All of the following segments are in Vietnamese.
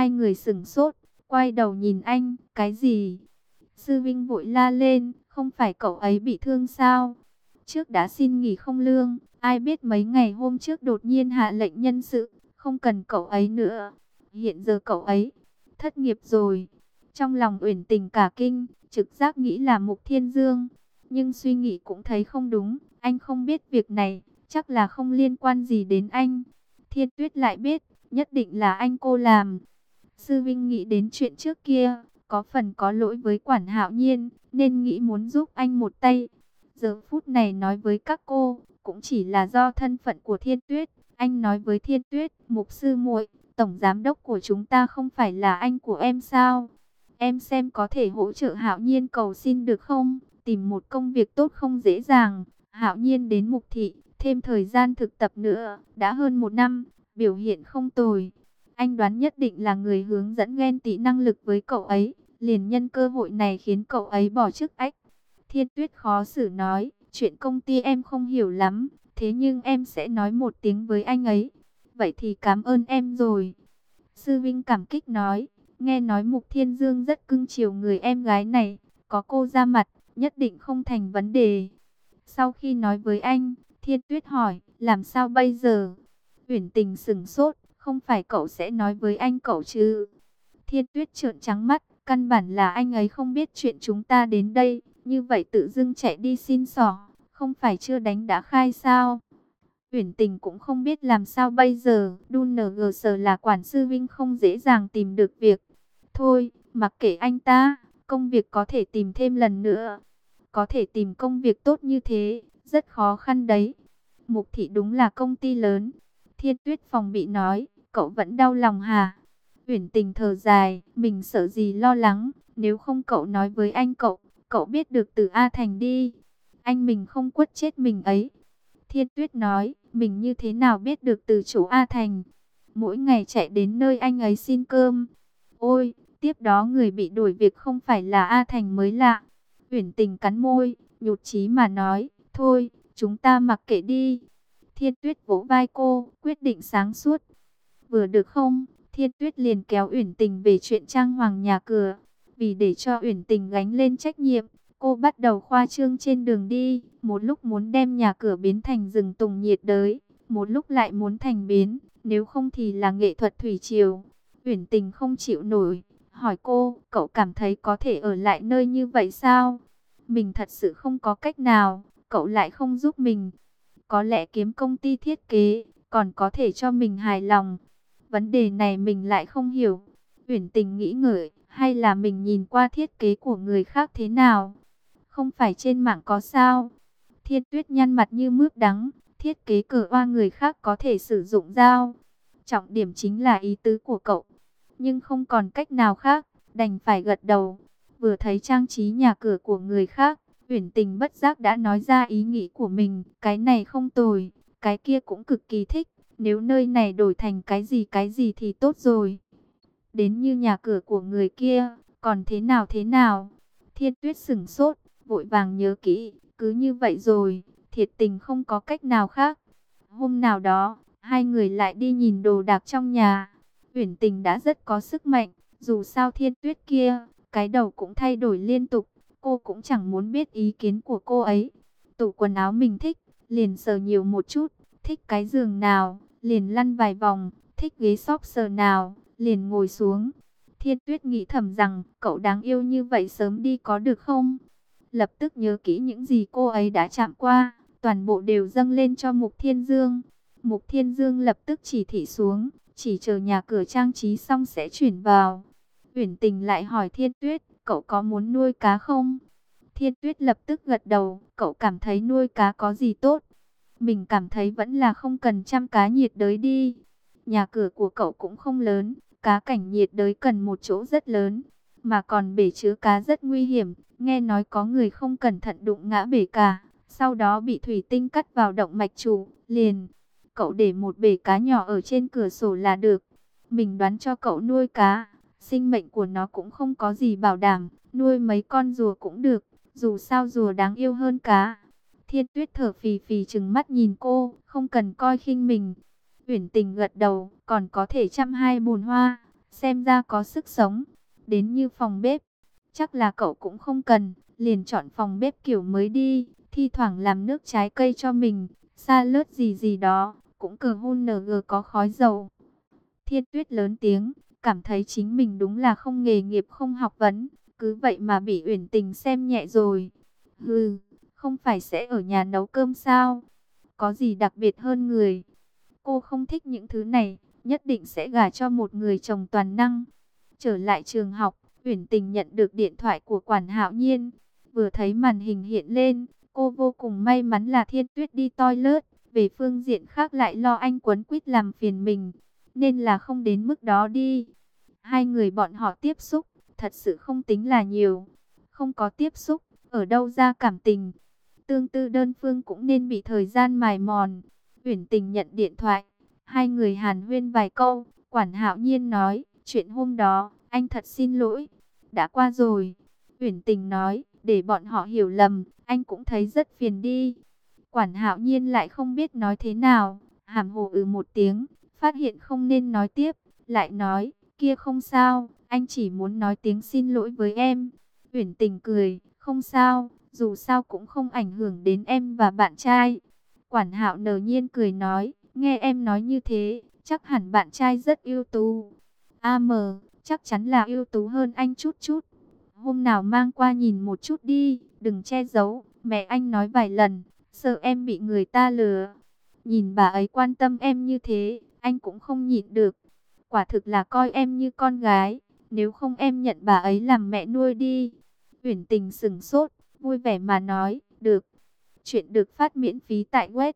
Hai người sững sốt, quay đầu nhìn anh, cái gì? Sư Vinh vội la lên, không phải cậu ấy bị thương sao? Trước đã xin nghỉ không lương, ai biết mấy ngày hôm trước đột nhiên hạ lệnh nhân sự, không cần cậu ấy nữa. Hiện giờ cậu ấy thất nghiệp rồi. Trong lòng Uyển Tình cả kinh, trực giác nghĩ là Mục Thiên Dương. Nhưng suy nghĩ cũng thấy không đúng, anh không biết việc này, chắc là không liên quan gì đến anh. Thiên Tuyết lại biết, nhất định là anh cô làm. Sư Vinh nghĩ đến chuyện trước kia, có phần có lỗi với Quản Hạo Nhiên, nên nghĩ muốn giúp anh một tay. Giờ phút này nói với các cô, cũng chỉ là do thân phận của Thiên Tuyết. Anh nói với Thiên Tuyết, Mục sư muội, tổng giám đốc của chúng ta không phải là anh của em sao? Em xem có thể hỗ trợ Hạo Nhiên cầu xin được không? Tìm một công việc tốt không dễ dàng. Hạo Nhiên đến Mục thị, thêm thời gian thực tập nữa, đã hơn 1 năm, biểu hiện không tồi. Anh đoán nhất định là người hướng dẫn ghen tị năng lực với cậu ấy, liền nhân cơ hội này khiến cậu ấy bỏ chức ách. Thiên Tuyết khó xử nói, chuyện công ty em không hiểu lắm, thế nhưng em sẽ nói một tiếng với anh ấy. Vậy thì cảm ơn em rồi. Sư Vinh cảm kích nói, nghe nói Mục Thiên Dương rất cưng chiều người em gái này, có cô ra mặt, nhất định không thành vấn đề. Sau khi nói với anh, Thiên Tuyết hỏi, làm sao bây giờ? Uyển Tình sững sốt, không phải cậu sẽ nói với anh cậu chứ? Thiên Tuyết trợn trắng mắt, căn bản là anh ấy không biết chuyện chúng ta đến đây, như vậy tự dưng chạy đi xin xỏ, không phải chưa đánh đã khai sao? Uyển Tình cũng không biết làm sao bây giờ, đun NG sở là quản sư Vinh không dễ dàng tìm được việc. Thôi, mặc kệ anh ta, công việc có thể tìm thêm lần nữa. Có thể tìm công việc tốt như thế, rất khó khăn đấy. Mục thị đúng là công ty lớn. Thiên Tuyết phòng bị nói, cậu vẫn đau lòng hả? Uyển Tình thở dài, mình sợ gì lo lắng, nếu không cậu nói với anh cậu biết được từ A Thành đi. Anh mình không quất chết mình ấy. Thiên Tuyết nói, mình như thế nào biết được từ chỗ A Thành? Mỗi ngày chạy đến nơi anh ấy xin cơm. Ôi, tiếp đó người bị đuổi việc không phải là A Thành mới lạ. Uyển Tình cắn môi, nhụt chí mà nói, thôi, chúng ta mặc kệ đi. Thiên Tuyết vỗ vai cô, quyết định sáng suốt. Vừa được không? Thiên Tuyết liền kéo Uyển Tình về chuyện trang hoàng nhà cửa. Vì để cho Uyển Tình gánh lên trách nhiệm, cô bắt đầu khoa trương trên đường đi. Một lúc muốn đem nhà cửa biến thành rừng tùng nhiệt đới, một lúc lại muốn thành bến, nếu không thì là nghệ thuật thủy triều. Uyển Tình không chịu nổi, hỏi cô, cậu cảm thấy có thể ở lại nơi như vậy sao? Mình thật sự không có cách nào, cậu lại không giúp mình. Có lẽ kiếm công ty thiết kế, còn có thể cho mình hài lòng. Vấn đề này mình lại không hiểu. Uyển Tình nghĩ ngợi, hay là mình nhìn qua thiết kế của người khác thế nào? Không phải trên mạng có sao? Thiên Tuyết nhăn mặt như mướp đắng, thiết kế cờ oa người khác có thể sử dụng dao. Trọng điểm chính là ý tứ của cậu. Nhưng không còn cách nào khác, đành phải gật đầu. Vừa thấy trang trí nhà cửa của người khác, Uyển Tình bất giác đã nói ra ý nghĩ của mình. Cái này không tồi, cái kia cũng cực kỳ thích. Nếu nơi này đổi thành cái gì thì tốt rồi. Đến như nhà cửa của người kia, còn thế nào thế nào? Thiên Tuyết sững sốt, vội vàng nhớ kỹ, cứ như vậy rồi, thiệt tình không có cách nào khác. Hôm nào đó, hai người lại đi nhìn đồ đạc trong nhà. Uyển Tình đã rất có sức mạnh, dù sao Thiên Tuyết kia, cái đầu cũng thay đổi liên tục, cô cũng chẳng muốn biết ý kiến của cô ấy. Tủ quần áo mình thích, liền sờ nhiều một chút, thích cái giường nào, liền lăn vài vòng, thích ghế sofa nào, liền ngồi xuống. Thiên Tuyết nghĩ thầm rằng, cậu đáng yêu như vậy sớm đi có được không? Lập tức nhớ kỹ những gì cô ấy đã chạm qua, toàn bộ đều dâng lên cho Mục Thiên Dương. Mục Thiên Dương lập tức chỉ thị xuống, chỉ chờ nhà cửa trang trí xong sẽ chuyển vào. Uyển Tình lại hỏi Thiên Tuyết, cậu có muốn nuôi cá không? Thiên Tuyết lập tức gật đầu, cậu cảm thấy nuôi cá có gì tốt? Mình cảm thấy vẫn là không cần chăm cá nhiệt đới đi. Nhà cửa của cậu cũng không lớn, cá cảnh nhiệt đới cần một chỗ rất lớn, mà còn bể chứa cá rất nguy hiểm. Nghe nói có người không cẩn thận đụng ngã bể cả, sau đó bị thủy tinh cắt vào động mạch chủ, liền. Cậu để một bể cá nhỏ ở trên cửa sổ là được. Mình đoán cho cậu nuôi cá, sinh mệnh của nó cũng không có gì bảo đảm, nuôi mấy con rùa cũng được, dù sao rùa đáng yêu hơn cá. Thiên Tuyết thở phì phì trừng mắt nhìn cô, không cần coi khinh mình. Uyển Tình gật đầu, còn có thể chăm 2 bồn hoa, xem ra có sức sống. Đến như phòng bếp, chắc là cậu cũng không cần, liền chọn phòng bếp kiểu mới đi, thi thoảng làm nước trái cây cho mình, salad gì gì đó, cũng cờ hun NG có khói dầu. Thiên Tuyết lớn tiếng, cảm thấy chính mình đúng là không nghề nghiệp không học vấn, cứ vậy mà bị Uyển Tình xem nhẹ rồi. Hừ, không phải sẽ ở nhà nấu cơm sao? Có gì đặc biệt hơn người? Cô không thích những thứ này, nhất định sẽ gả cho một người chồng toàn năng. Trở lại trường học, Uyển Tình nhận được điện thoại của Quản Hạo Nhiên. Vừa thấy màn hình hiện lên, cô vô cùng may mắn là Thiên Tuyết đi toilet. Về phương diện khác lại lo anh quấn quýt làm phiền mình, nên là không đến mức đó đi. Hai người bọn họ tiếp xúc, thật sự không tính là nhiều. Không có tiếp xúc, ở đâu ra cảm tình. Tương tư đơn phương cũng nên bị thời gian mài mòn. Uyển Tình nhận điện thoại, hai người hàn huyên vài câu. Quản Hạo Nhiên nói, chuyện hôm đó, anh thật xin lỗi. Đã qua rồi. Uyển Tình nói, để bọn họ hiểu lầm, anh cũng thấy rất phiền đi. Quản Hạo Nhiên lại không biết nói thế nào, hàm hồ một tiếng, phát hiện không nên nói tiếp, lại nói, kia không sao, anh chỉ muốn nói tiếng xin lỗi với em. Uyển Tình cười, không sao, dù sao cũng không ảnh hưởng đến em và bạn trai. Quản Hạo nở nhiên cười nói, nghe em nói như thế, chắc hẳn bạn trai rất ưu tú. Chắc chắn là ưu tú hơn anh chút chút. Hôm nào mang qua nhìn một chút đi, đừng che giấu, mẹ anh nói vài lần, sợ em bị người ta lừa. Nhìn bà ấy quan tâm em như thế, anh cũng không nhịn được. Quả thực là coi em như con gái, nếu không em nhận bà ấy làm mẹ nuôi đi. Uyển Tình sững sốt, vui vẻ mà nói, được. Chuyện được phát miễn phí tại web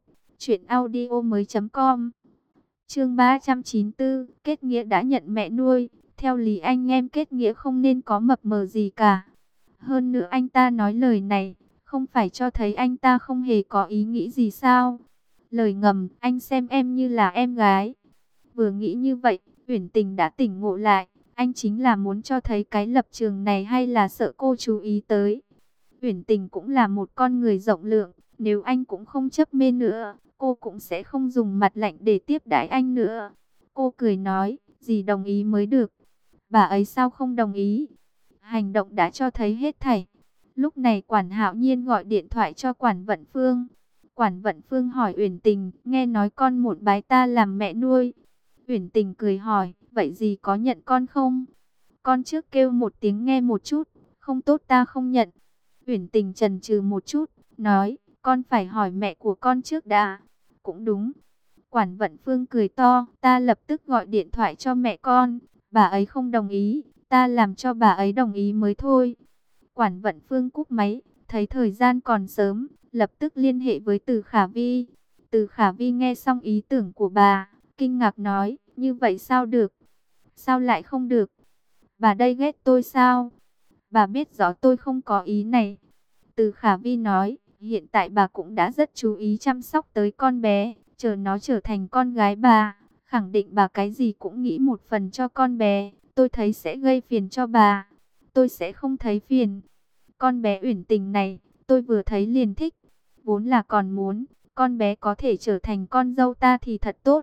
truyệnaudiomoi.com. Chương 394, kết nghĩa đã nhận mẹ nuôi. Theo lý anh em kết nghĩa không nên có mập mờ gì cả. Hơn nữa anh ta nói lời này, không phải cho thấy anh ta không hề có ý nghĩ gì sao? Lời ngầm, anh xem em như là em gái. Vừa nghĩ như vậy, Uyển Tình đã tỉnh ngộ lại. Anh chính là muốn cho thấy cái lập trường này hay là sợ cô chú ý tới. Uyển Tình cũng là một con người rộng lượng. Nếu anh cũng không chấp mê nữa, cô cũng sẽ không dùng mặt lạnh để tiếp đãi anh nữa. Cô cười nói, gì đồng ý mới được. Bà ấy sao không đồng ý? Hành động đã cho thấy hết thảy. Lúc này Quản Hạo Nhiên gọi điện thoại cho Quản Vận Phương. Quản Vận Phương hỏi Uyển Tình, nghe nói con một bái ta làm mẹ nuôi. Uyển Tình cười hỏi, vậy gì có nhận con không? Con trước kêu một tiếng nghe một chút, không tốt ta không nhận. Uyển Tình chần chừ một chút, nói, con phải hỏi mẹ của con trước đã. Cũng đúng. Quản Vận Phương cười to, ta lập tức gọi điện thoại cho mẹ con. Bà ấy không đồng ý, ta làm cho bà ấy đồng ý mới thôi. Quản Vận Phương cúp máy, thấy thời gian còn sớm, lập tức liên hệ với Từ Khả Vi. Từ Khả Vi nghe xong ý tưởng của bà, kinh ngạc nói, như vậy sao được? Sao lại không được? Bà đây ghét tôi sao? Bà biết rõ tôi không có ý này. Từ Khả Vi nói, hiện tại bà cũng đã rất chú ý chăm sóc tới con bé, chờ nó trở thành con gái bà. Khẳng định bà cái gì cũng nghĩ một phần cho con bé, tôi thấy sẽ gây phiền cho bà. Tôi sẽ không thấy phiền. Con bé Uyển Tình này, tôi vừa thấy liền thích. Vốn là còn muốn, con bé có thể trở thành con dâu ta thì thật tốt.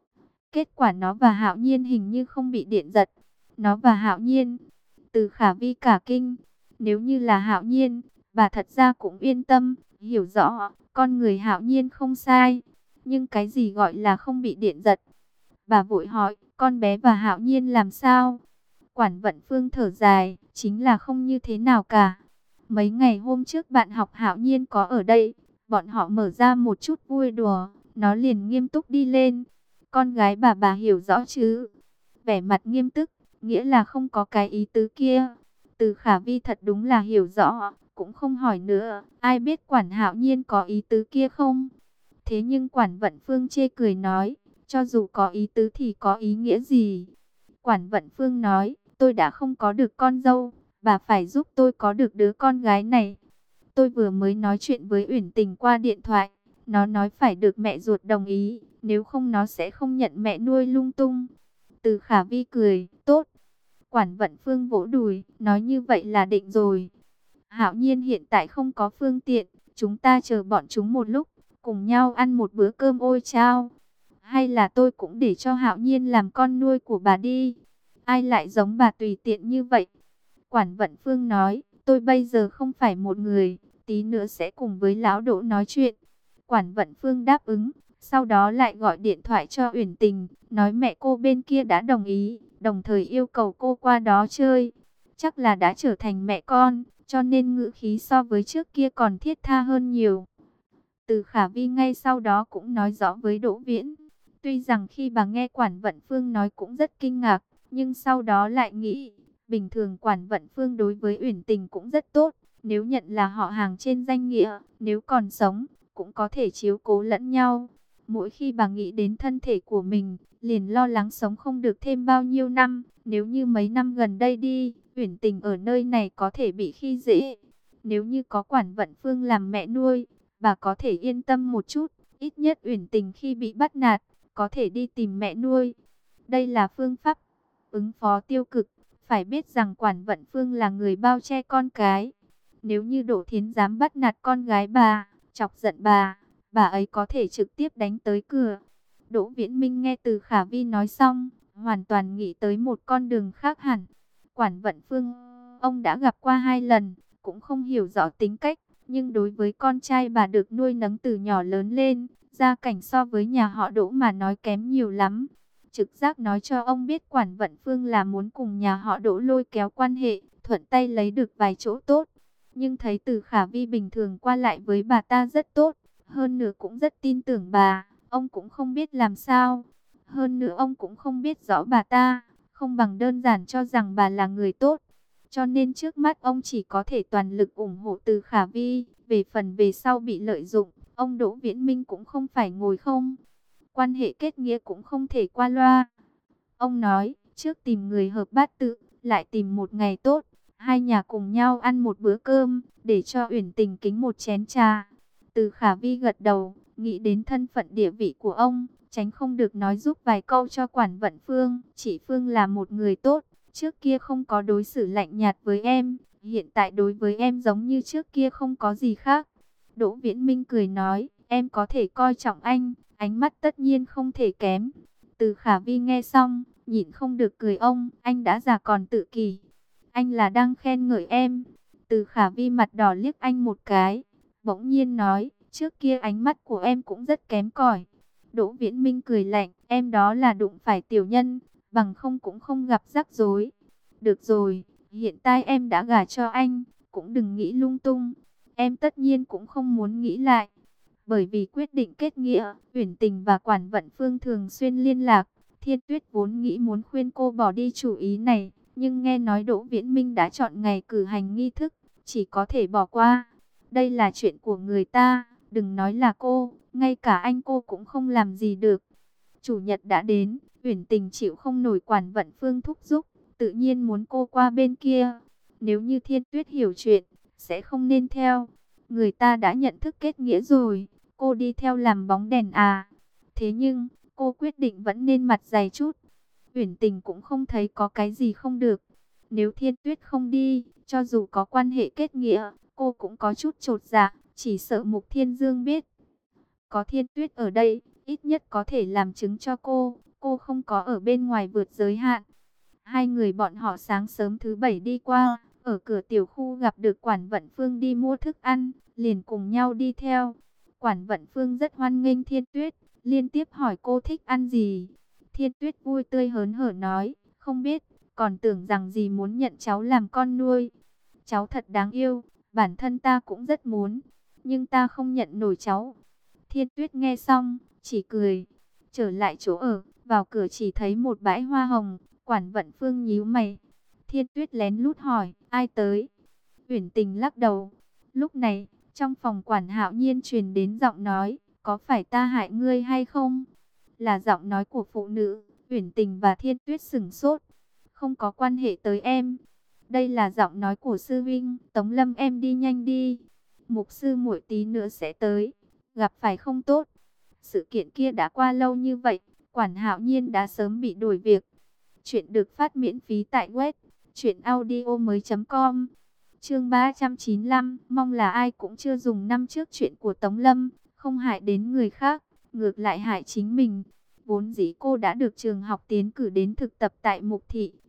Kết quả nó và Hạo Nhiên hình như không bị điện giật. Nó và Hạo Nhiên, Từ Khả Vi cả kinh. Nếu như là Hạo Nhiên, bà thật ra cũng yên tâm, hiểu rõ, con người Hạo Nhiên không sai. Nhưng cái gì gọi là không bị điện giật? Bà vội hỏi, con bé và Hạo Nhiên làm sao? Quản Vận Phương thở dài, chính là không như thế nào cả. Mấy ngày hôm trước bạn học Hạo Nhiên có ở đây, bọn họ mở ra một chút vui đùa, nó liền nghiêm túc đi lên. Con gái bà hiểu rõ chứ? Vẻ mặt nghiêm túc, nghĩa là không có cái ý tứ kia. Từ Khả Vi thật đúng là hiểu rõ, cũng không hỏi nữa, ai biết Quản Hạo Nhiên có ý tứ kia không? Thế nhưng Quản Vận Phương chê cười nói, cho dù có ý tứ thì có ý nghĩa gì? Quản Vận Phương nói, tôi đã không có được con dâu, bà phải giúp tôi có được đứa con gái này. Tôi vừa mới nói chuyện với Uyển Tình qua điện thoại, nó nói phải được mẹ ruột đồng ý, nếu không nó sẽ không nhận mẹ nuôi lung tung. Từ Khả Vi cười, tốt. Quản Vận Phương vỗ đùi, nói như vậy là định rồi. Hạo Nhiên hiện tại không có phương tiện, chúng ta chờ bọn chúng một lúc, cùng nhau ăn một bữa cơm ôi chao. Hay là tôi cũng để cho Hạo Nhiên làm con nuôi của bà đi. ai lại giống bà tùy tiện như vậy? Quản Vận Phương nói, tôi bây giờ không phải một người, tí nữa sẽ cùng với lão Đỗ nói chuyện. Quản Vận Phương đáp ứng, sau đó lại gọi điện thoại cho Uyển Tình, nói mẹ cô bên kia đã đồng ý, đồng thời yêu cầu cô qua đó chơi. Chắc là đã trở thành mẹ con, cho nên ngữ khí so với trước kia còn thiết tha hơn nhiều. Từ Khả Vi ngay sau đó cũng nói rõ với Đỗ Viễn. Tuy rằng khi bà nghe Quản Vận Phương nói cũng rất kinh ngạc, nhưng sau đó lại nghĩ, bình thường Quản Vận Phương đối với Uyển Tình cũng rất tốt. Nếu nhận là họ hàng trên danh nghĩa, nếu còn sống, cũng có thể chiếu cố lẫn nhau. Mỗi khi bà nghĩ đến thân thể của mình, liền lo lắng sống không được thêm bao nhiêu năm. Nếu như mấy năm gần đây đi, Uyển Tình ở nơi này có thể bị khi dễ. Nếu như có Quản Vận Phương làm mẹ nuôi, bà có thể yên tâm một chút. Ít nhất Uyển Tình khi bị bắt nạt, có thể đi tìm mẹ nuôi. Đây là phương pháp ứng phó tiêu cực. Phải biết rằng Quản Vận Phương là người bao che con cái. Nếu như Đỗ Thiến dám bắt nạt con gái bà, chọc giận bà ấy có thể trực tiếp đánh tới cửa. Đỗ Viễn Minh nghe từ Khả Vi nói xong, hoàn toàn nghĩ tới một con đường khác hẳn. Quản Vận Phương, ông đã gặp qua 2 lần, cũng không hiểu rõ tính cách, nhưng đối với con trai bà được nuôi nấng từ nhỏ lớn lên, gia cảnh so với nhà họ Đỗ mà nói kém nhiều lắm. Trực giác nói cho ông biết Quản Vận Phương là muốn cùng nhà họ Đỗ lôi kéo quan hệ, thuận tay lấy được vài chỗ tốt. Nhưng thấy từ Khả Vi bình thường qua lại với bà ta rất tốt, hơn nữa cũng rất tin tưởng bà, ông cũng không biết làm sao. Hơn nữa ông cũng không biết rõ bà ta, không bằng đơn giản cho rằng bà là người tốt. Cho nên trước mắt ông chỉ có thể toàn lực ủng hộ từ Khả Vi. Về phần về sau bị lợi dụng, ông Đỗ Viễn Minh cũng không phải ngồi không. Quan hệ kết nghĩa cũng không thể qua loa. Ông nói, trước tìm người hợp bát tự, lại tìm một ngày tốt. Hai nhà cùng nhau ăn một bữa cơm, để cho Uyển Tình kính một chén trà. Từ Khả Vi gật đầu, nghĩ đến thân phận địa vị của ông, tránh không được nói giúp vài câu cho Quản Vận Phương. Chị Phương là một người tốt, trước kia không có đối xử lạnh nhạt với em, hiện tại đối với em giống như trước kia không có gì khác. Đỗ Viễn Minh cười nói, em có thể coi trọng anh, ánh mắt tất nhiên không thể kém. Từ Khả Vi nghe xong, nhịn không được cười ông, anh đã già còn tự kỷ. Anh là đang khen ngợi em. Từ Khả Vi mặt đỏ liếc anh một cái, bỗng nhiên nói, trước kia ánh mắt của em cũng rất kém cỏi. Đỗ Viễn Minh cười lạnh, em đó là đụng phải tiểu nhân, bằng không cũng không gặp rắc rối. Được rồi, hiện tại em đã gả cho anh, cũng đừng nghĩ lung tung. Em tất nhiên cũng không muốn nghĩ lại. Bởi vì quyết định kết nghĩa, Uyển Tình và Quản Vận Phương thường xuyên liên lạc. Thiên Tuyết vốn nghĩ muốn khuyên cô bỏ đi chủ ý này, nhưng nghe nói Đỗ Viễn Minh đã chọn ngày cử hành nghi thức, chỉ có thể bỏ qua. Đây là chuyện của người ta, đừng nói là cô, ngay cả anh cô cũng không làm gì được. Chủ nhật đã đến, Uyển Tình chịu không nổi Quản Vận Phương thúc giục, tự nhiên muốn cô qua bên kia. Nếu như Thiên Tuyết hiểu chuyện, sẽ không nên theo. Người ta đã nhận thức kết nghĩa rồi, cô đi theo làm bóng đèn à. Thế nhưng, cô quyết định vẫn nên mặt dày chút. Uyển Tình cũng không thấy có cái gì không được. Nếu Thiên Tuyết không đi, cho dù có quan hệ kết nghĩa, cô cũng có chút chột dạ, chỉ sợ Mục Thiên Dương biết. Có Thiên Tuyết ở đây, ít nhất có thể làm chứng cho cô không có ở bên ngoài vượt giới hạn. Hai người bọn họ sáng sớm thứ Bảy đi qua, ở cửa tiểu khu gặp được Quản Vận Phương đi mua thức ăn, liền cùng nhau đi theo. Quản Vận Phương rất hoan nghênh Thiên Tuyết, liên tiếp hỏi cô thích ăn gì. Thiên Tuyết vui tươi hớn hở nói, không biết, còn tưởng rằng gì muốn nhận cháu làm con nuôi. Cháu thật đáng yêu, bản thân ta cũng rất muốn, nhưng ta không nhận nổi cháu. Thiên Tuyết nghe xong, chỉ cười, trở lại chỗ ở, vào cửa chỉ thấy một bãi hoa hồng. Quản Vận Phương nhíu mày. Thiên Tuyết lén lút hỏi, ai tới? Uyển Tình lắc đầu. Lúc này, trong phòng Quản Hạo Nhiên truyền đến giọng nói, có phải ta hại ngươi hay không? Là giọng nói của phụ nữ. Uyển Tình và Thiên Tuyết sửng sốt. Không có quan hệ tới em. Đây là giọng nói của sư vinh. Tống Lâm em đi nhanh đi. Mục sư muội tí nữa sẽ tới. Gặp phải không tốt. Sự kiện kia đã qua lâu như vậy. Quản Hạo Nhiên đã sớm bị đuổi việc. Chuyện được phát miễn phí tại web truyệnaudiomoi.com. Chương 395, mong là ai cũng chưa dùng năm trước chuyện của Tống Lâm, không hại đến người khác, ngược lại hại chính mình. Vốn dĩ cô đã được trường học tiến cử đến thực tập tại Mục Thị,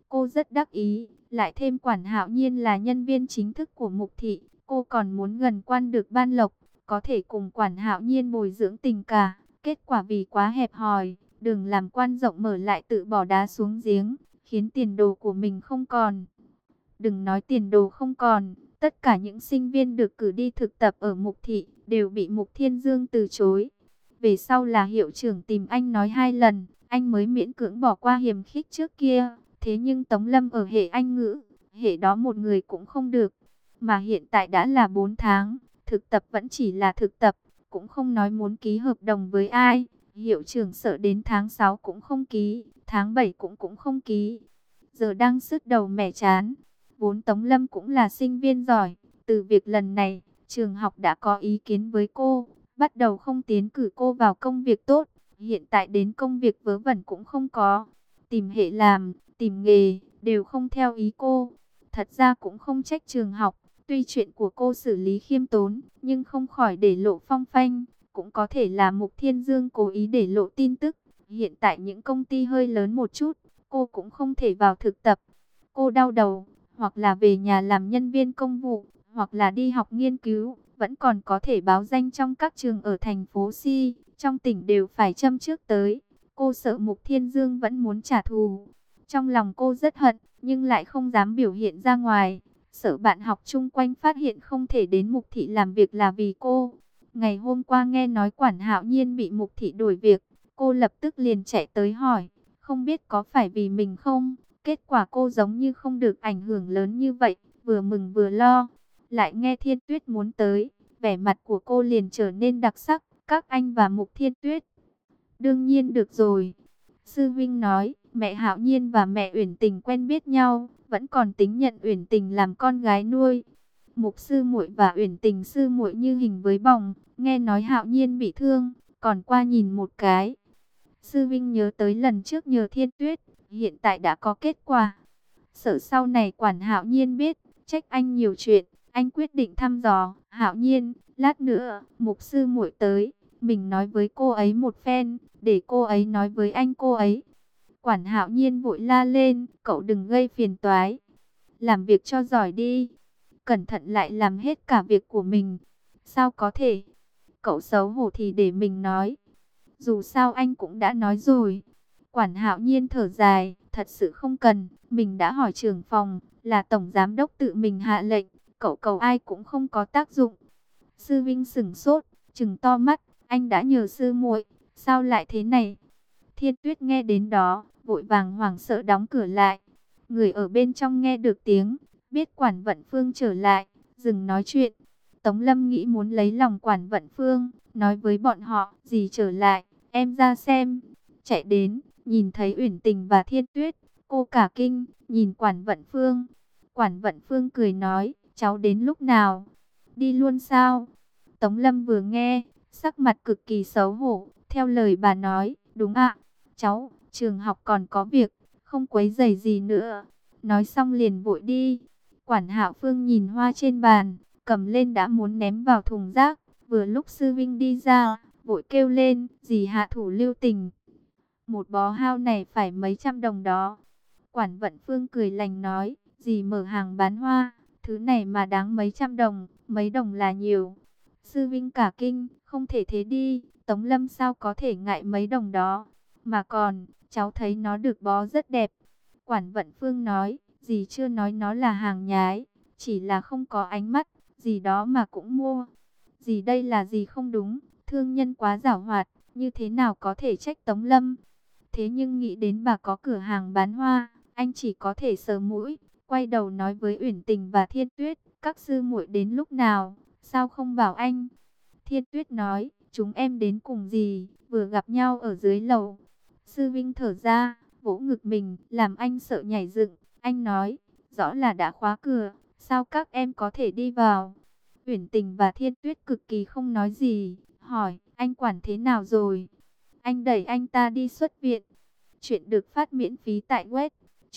Cô rất đắc ý, lại thêm Quản Hạo Nhiên là nhân viên chính thức của Mục Thị, cô còn muốn gần quan được ban lộc, có thể cùng Quản Hạo Nhiên bồi dưỡng tình cả. Kết quả vì quá hẹp hòi, đường làm quan rộng mở lại tự bỏ đá xuống giếng, khiến tiền đồ của mình không còn. Đừng nói tiền đồ không còn, tất cả những sinh viên được cử đi thực tập ở Mục Thị đều bị Mục Thiên Dương từ chối. Về sau là hiệu trưởng tìm anh nói 2 lần, anh mới miễn cưỡng bỏ qua hiềm khích trước kia. Thế nhưng Tống Lâm ở hệ Anh ngữ, hệ đó một người cũng không được. Mà hiện tại đã là 4 tháng, thực tập vẫn chỉ là thực tập, cũng không nói muốn ký hợp đồng với ai. Hiệu trưởng sợ đến tháng 6 cũng không ký, tháng 7 cũng không ký. Giờ đang sứt đầu mẻ chán. Vốn Tống Lâm cũng là sinh viên giỏi, từ việc lần này, trường học đã có ý kiến với cô, bắt đầu không tiến cử cô vào công việc tốt. Hiện tại đến công việc vớ vẩn cũng không có, tìm hệ làm, tìm nghề, đều không theo ý cô. Thật ra cũng không trách trường học, tuy chuyện của cô xử lý khiêm tốn, nhưng không khỏi để lộ phong phanh. Cũng có thể là Mục Thiên Dương cố ý để lộ tin tức. Hiện tại những công ty hơi lớn một chút, cô cũng không thể vào thực tập. Cô đau đầu, hoặc là về nhà làm nhân viên công vụ, hoặc là đi học nghiên cứu, vẫn còn có thể báo danh trong các trường ở thành phố C, trong tỉnh đều phải châm trước tới. Cô sợ Mục Thiên Dương vẫn muốn trả thù. Trong lòng cô rất hận, nhưng lại không dám biểu hiện ra ngoài. Sợ bạn học chung quanh phát hiện không thể đến Mục Thị làm việc là vì cô. Ngày hôm qua nghe nói Quản Hạo Nhiên bị Mục Thị đổi việc, cô lập tức liền chạy tới hỏi, không biết có phải vì mình không? Kết quả cô giống như không được ảnh hưởng lớn như vậy, vừa mừng vừa lo. Lại nghe Thiên Tuyết muốn tới, vẻ mặt của cô liền trở nên đặc sắc. Các anh và Mục Thiên Tuyết. Đương nhiên được rồi. Sư Vinh nói, mẹ Hạo Nhiên và mẹ Uyển Tình quen biết nhau, vẫn còn tính nhận Uyển Tình làm con gái nuôi. Mục sư muội và Uyển Tình sư muội như hình với bóng, nghe nói Hạo Nhiên bị thương, còn qua nhìn một cái. Sư Vinh nhớ tới lần trước nhờ Thiên Tuyết, hiện tại đã có kết quả. Sợ sau này Quản Hạo Nhiên biết, trách anh nhiều chuyện, anh quyết định thăm dò. Hạo Nhiên, lát nữa, Mục sư muội tới, mình nói với cô ấy một phen, để cô ấy nói với anh cô ấy. Quản Hạo Nhiên vội la lên, cậu đừng gây phiền toái. Làm việc cho giỏi đi, cẩn thận lại làm hết cả việc của mình. Sao có thể? Cậu xấu hổ thì để mình nói. Dù sao anh cũng đã nói rồi. Quản Hạo Nhiên thở dài, thật sự không cần, mình đã hỏi trưởng phòng, là tổng giám đốc tự mình hạ lệnh, cậu cầu ai cũng không có tác dụng. Sư Vinh sửng sốt, trừng to mắt, anh đã nhờ sư muội, sao lại thế này? Thiên Tuyết nghe đến đó, vội vàng hoảng sợ đóng cửa lại. Người ở bên trong nghe được tiếng, biết Quản Vận Phương trở lại, dừng nói chuyện. Tống Lâm nghĩ muốn lấy lòng Quản Vận Phương, nói với bọn họ, dì trở lại, em ra xem. Chạy đến, nhìn thấy Uyển Tình và Thiên Tuyết, cô cả kinh, nhìn Quản Vận Phương. Quản Vận Phương cười nói, cháu đến lúc nào? Đi luôn sao? Tống Lâm vừa nghe, sắc mặt cực kỳ xấu hổ, theo lời bà nói, đúng ạ, cháu, trường học còn có việc, không quấy rầy gì nữa. Nói xong liền vội đi. Quản Hạo Phương nhìn hoa trên bàn, cầm lên đã muốn ném vào thùng rác, vừa lúc sư Vinh đi ra, vội kêu lên, dì hạ thủ lưu tình. Một bó hao này phải mấy trăm đồng đó. Quản Vận Phương cười lành nói, dì mở hàng bán hoa, thứ này mà đáng mấy trăm đồng, mấy đồng là nhiều. Sư Vinh cả kinh, không thể thế đi, Tống Lâm sao có thể ngại mấy đồng đó. Mà còn, cháu thấy nó được bó rất đẹp. Quản Vận Phương nói, dì chưa nói nó là hàng nhái, chỉ là không có ánh mắt, gì đó mà cũng mua. Dì đây là gì không đúng, thương nhân quá giảo hoạt, như thế nào có thể trách Tống Lâm. Thế nhưng nghĩ đến bà có cửa hàng bán hoa, anh chỉ có thể sờ mũi, quay đầu nói với Uyển Tình và Thiên Tuyết, các sư muội đến lúc nào, sao không bảo anh. Thiên Tuyết nói, chúng em đến cùng dì, vừa gặp nhau ở dưới lầu. Sư Vinh thở ra, vỗ ngực mình, làm anh sợ nhảy dựng. Anh nói, rõ là đã khóa cửa, sao các em có thể đi vào? Uyển Tình và Thiên Tuyết cực kỳ không nói gì, hỏi, anh quản thế nào rồi? Anh đẩy anh ta đi xuất viện. Chuyện được phát miễn phí tại web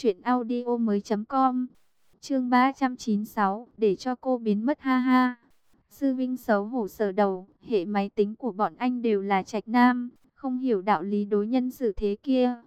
truyệnaudiomoi.com. Chương 396, để cho cô biến mất ha ha. Sư Vinh xấu hổ sờ đầu, hệ máy tính của bọn anh đều là trạch nam, không hiểu đạo lý đối nhân xử thế kia.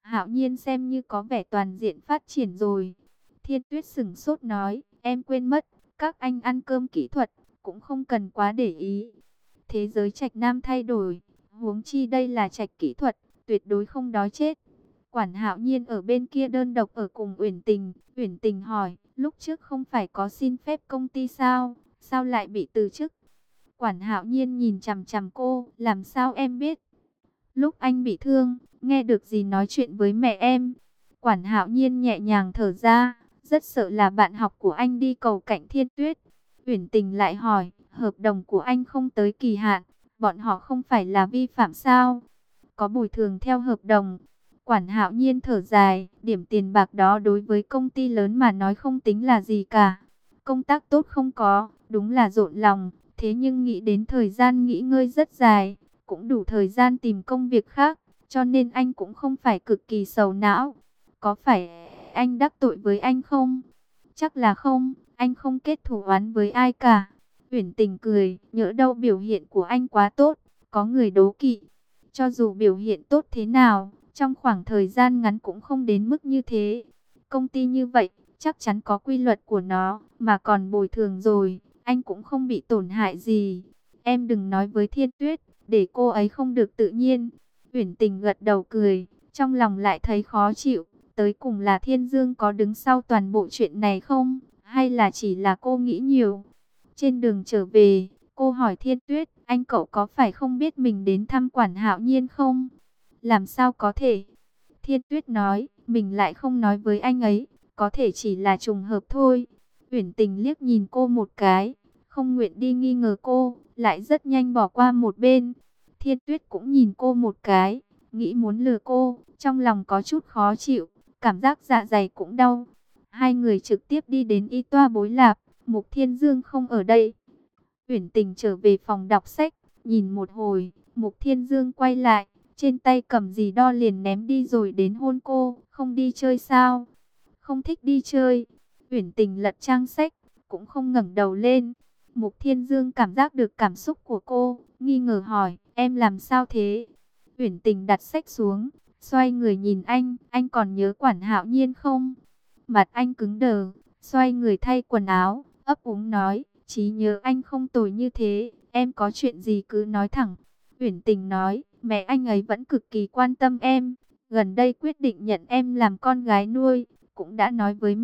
Hạo Nhiên xem như có vẻ toàn diện phát triển rồi. Thiên Tuyết sững sốt nói, em quên mất, các anh ăn cơm kỹ thuật, cũng không cần quá để ý. Thế giới trạch nam thay đổi, huống chi đây là trạch kỹ thuật, tuyệt đối không đói chết. Quản Hạo Nhiên ở bên kia đơn độc ở cùng Uyển Tình hỏi, lúc trước không phải có xin phép công ty sao, sao lại bị từ chức? Quản Hạo Nhiên nhìn chằm chằm cô, làm sao em biết? Lúc anh bị thương, nghe được gì nói chuyện với mẹ em. Quản Hạo Nhiên nhẹ nhàng thở ra, rất sợ là bạn học của anh đi cầu cạnh Thiên Tuyết. Uyển Tình lại hỏi, hợp đồng của anh không tới kỳ hạn, bọn họ không phải là vi phạm sao? Có bồi thường theo hợp đồng. Quản Hạo Nhiên thở dài, điểm tiền bạc đó đối với công ty lớn mà nói không tính là gì cả. Công tác tốt không có, đúng là rộn lòng, thế nhưng nghĩ đến thời gian nghỉ ngơi rất dài, cũng đủ thời gian tìm công việc khác, cho nên anh cũng không phải cực kỳ sầu não. Có phải anh đắc tội với anh không? Chắc là không, anh không kết thù oán với ai cả. Uyển Tình cười, nhỡ đâu biểu hiện của anh quá tốt, có người đố kỵ. Cho dù biểu hiện tốt thế nào, trong khoảng thời gian ngắn cũng không đến mức như thế. Công ty như vậy, chắc chắn có quy luật của nó, mà còn bồi thường rồi, anh cũng không bị tổn hại gì. Em đừng nói với Thiên Tuyết, để cô ấy không được tự nhiên. Uyển Tình gật đầu cười, trong lòng lại thấy khó chịu. Tới cùng là Thiên Dương có đứng sau toàn bộ chuyện này không? Hay là chỉ là cô nghĩ nhiều? Trên đường trở về, cô hỏi Thiên Tuyết, anh cậu có phải không biết mình đến thăm Quản Hạo Nhiên không? Làm sao có thể? Thiên Tuyết nói, mình lại không nói với anh ấy, có thể chỉ là trùng hợp thôi. Uyển Tình liếc nhìn cô một cái, không nguyện đi nghi ngờ cô, lại rất nhanh bỏ qua một bên. Thiên Tuyết cũng nhìn cô một cái, nghĩ muốn lừa cô, trong lòng có chút khó chịu, cảm giác dạ dày cũng đau. Hai người trực tiếp đi đến y toa bối lạp, Mục Thiên Dương không ở đây. Uyển Tình trở về phòng đọc sách, nhìn một hồi, Mục Thiên Dương quay lại, trên tay cầm gì đo liền ném đi rồi đến hôn cô, không đi chơi sao? Không thích đi chơi. Uyển Tình lật trang sách, cũng không ngẩng đầu lên. Mục Thiên Dương cảm giác được cảm xúc của cô, nghi ngờ hỏi, em làm sao thế? Uyển Tình đặt sách xuống, xoay người nhìn anh còn nhớ Quản Hạo Nhiên không? Mặt anh cứng đờ, xoay người thay quần áo, ấp úng nói, trí nhớ anh không tồi như thế, em có chuyện gì cứ nói thẳng. Uyển Tình nói, mẹ anh ấy vẫn cực kỳ quan tâm em, gần đây quyết định nhận em làm con gái nuôi, cũng đã nói với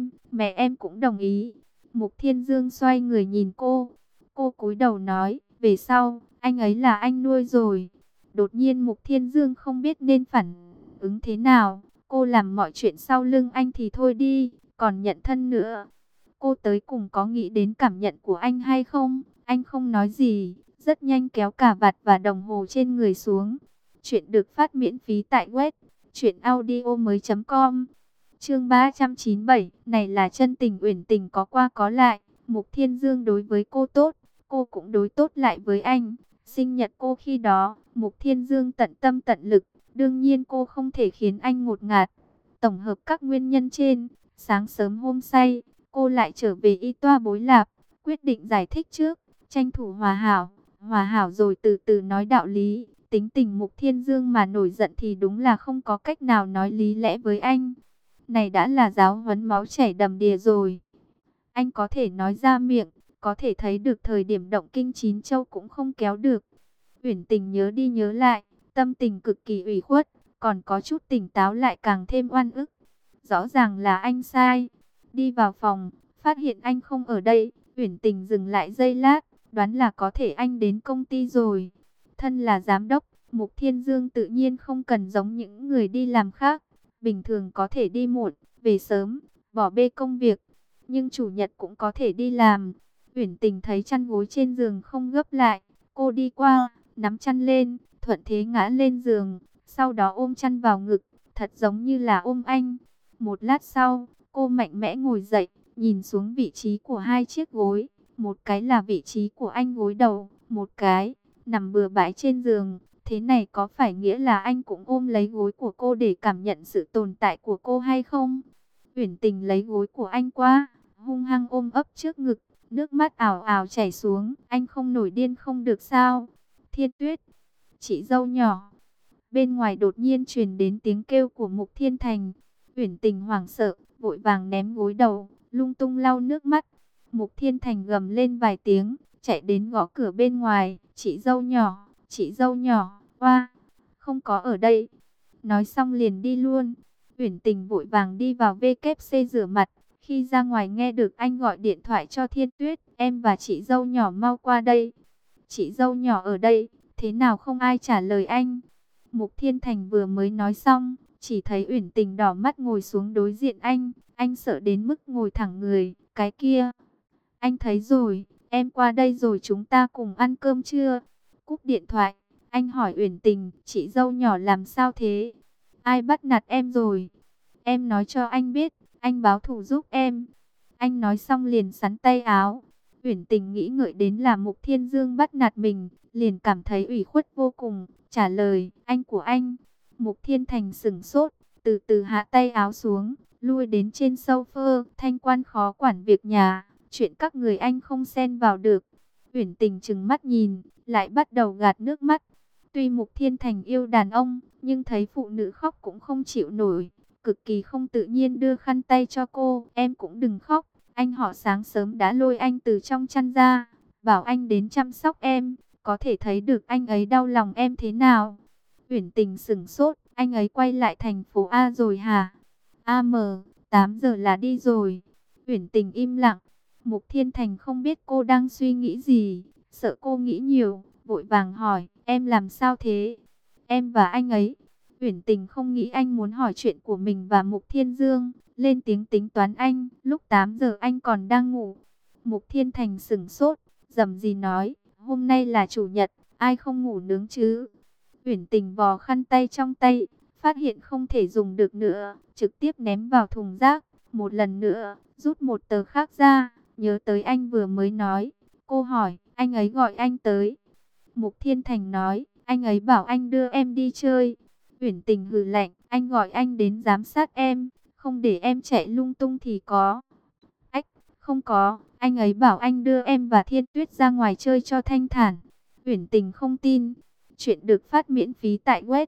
mẹ em cũng đồng ý. Mục Thiên Dương xoay người nhìn cô cúi đầu nói, về sau, anh ấy là anh nuôi rồi. Đột nhiên Mục Thiên Dương không biết nên phản ứng thế nào, cô làm mọi chuyện sau lưng anh thì thôi đi, còn nhận thân nữa. Cô tới cùng có nghĩ đến cảm nhận của anh hay không? Anh không nói gì, rất nhanh kéo cà vạt và đồng hồ trên người xuống. Chuyện được phát miễn phí tại web truyệnaudiomoi.com. Chương 397, này là chân tình. Uyển Tình có qua có lại, Mục Thiên Dương đối với cô tốt, cô cũng đối tốt lại với anh. Sinh nhật cô khi đó, Mục Thiên Dương tận tâm tận lực, đương nhiên cô không thể khiến anh ngột ngạt. Tổng hợp các nguyên nhân trên, sáng sớm hôm say, cô lại trở về y toa bối lạp, quyết định giải thích trước, tranh thủ hòa hảo rồi từ từ nói đạo lý. Tính tình Mục Thiên Dương mà nổi giận thì đúng là không có cách nào nói lý lẽ với anh. Này đã là giáo huấn máu chảy đầm đìa rồi. Anh có thể nói ra miệng, có thể thấy được thời điểm động kinh chín châu cũng không kéo được. Uyển Tình nhớ đi nhớ lại, tâm tình cực kỳ ủy khuất, còn có chút tỉnh táo lại càng thêm oan ức. Rõ ràng là anh sai. Đi vào phòng, phát hiện anh không ở đây, Uyển Tình dừng lại giây lát, đoán là có thể anh đến công ty rồi. Thân là giám đốc, Mục Thiên Dương tự nhiên không cần giống những người đi làm khác, bình thường có thể đi muộn, về sớm, bỏ bê công việc, nhưng chủ nhật cũng có thể đi làm. Uyển Tình thấy chăn gối trên giường không gấp lại, cô đi qua, nắm chăn lên, thuận thế ngã lên giường, sau đó ôm chăn vào ngực, thật giống như là ôm anh. Một lát sau, cô mạnh mẽ ngồi dậy, nhìn xuống vị trí của hai chiếc gối, một cái là vị trí của anh gối đầu, một cái nằm bừa bãi trên giường. Thế này có phải nghĩa là anh cũng ôm lấy gối của cô để cảm nhận sự tồn tại của cô hay không? Uyển Tình lấy gối của anh qua, hung hăng ôm ấp trước ngực, nước mắt ào ào chảy xuống. Anh không nổi điên không được sao? Thiên Tuyết, chị dâu nhỏ, bên ngoài đột nhiên truyền đến tiếng kêu của Mục Thiên Thành. Uyển Tình hoảng sợ, vội vàng ném gối đầu, lung tung lau nước mắt. Mục Thiên Thành gầm lên vài tiếng, chạy đến gõ cửa bên ngoài. Chị dâu nhỏ, oa, không có ở đây. Nói xong liền đi luôn. Uyển Tình vội vàng đi vào WC rửa mặt. Khi ra ngoài nghe được anh gọi điện thoại cho Thiên Tuyết, em và chị dâu nhỏ mau qua đây. Chị dâu nhỏ ở đây, thế nào không ai trả lời anh. Mục Thiên Thành vừa mới nói xong, chỉ thấy Uyển Tình đỏ mắt ngồi xuống đối diện anh sợ đến mức ngồi thẳng người, cái kia. Anh thấy rồi, em qua đây rồi chúng ta cùng ăn cơm chưa? Cúp điện thoại, anh hỏi Uyển Tình, chị dâu nhỏ làm sao thế? Ai bắt nạt em rồi? Em nói cho anh biết, anh báo thù giúp em. Anh nói xong liền sắn tay áo. Uyển Tình nghĩ ngợi đến là Mục Thiên Dương bắt nạt mình, liền cảm thấy ủy khuất vô cùng, trả lời, anh của anh. Mục Thiên Thành sững sốt, từ từ hạ tay áo xuống, lui đến trên sofa, thanh quan khó quản việc nhà, chuyện các người anh không xen vào được. Uyển Tình trừng mắt nhìn, lại bắt đầu gạt nước mắt. Tuy Mục Thiên Thành yêu đàn ông, nhưng thấy phụ nữ khóc cũng không chịu nổi, cực kỳ không tự nhiên đưa khăn tay cho cô, em cũng đừng khóc. Anh họ sáng sớm đã lôi anh từ trong chăn ra, bảo anh đến chăm sóc em, có thể thấy được anh ấy đau lòng em thế nào. Uyển Tình sững sốt, anh ấy quay lại thành phố A rồi hả? AM, 8 giờ là đi rồi. Uyển Tình im lặng. Mục Thiên Thành không biết cô đang suy nghĩ gì, sợ cô nghĩ nhiều, vội vàng hỏi, em làm sao thế? Em và anh ấy. Uyển Tình không nghĩ anh muốn hỏi chuyện của mình và Mục Thiên Dương, lên tiếng tính toán anh, lúc 8 giờ anh còn đang ngủ. Mục Thiên Thành sững sốt, rầm rì nói, hôm nay là chủ nhật, ai không ngủ nướng chứ? Uyển Tình vò khăn tay trong tay, phát hiện không thể dùng được nữa, trực tiếp ném vào thùng rác. Một lần nữa, rút một tờ khác ra, nhớ tới anh vừa mới nói. Cô hỏi, anh ấy gọi anh tới. Mục Thiên Thành nói, anh ấy bảo anh đưa em đi chơi. Uyển Tình hừ lạnh, anh gọi anh đến giám sát em, không để em chạy lung tung thì có. Ách, không có, anh ấy bảo anh đưa em và Thiên Tuyết ra ngoài chơi cho thanh thản. Uyển Tình không tin. Chuyện được phát miễn phí tại web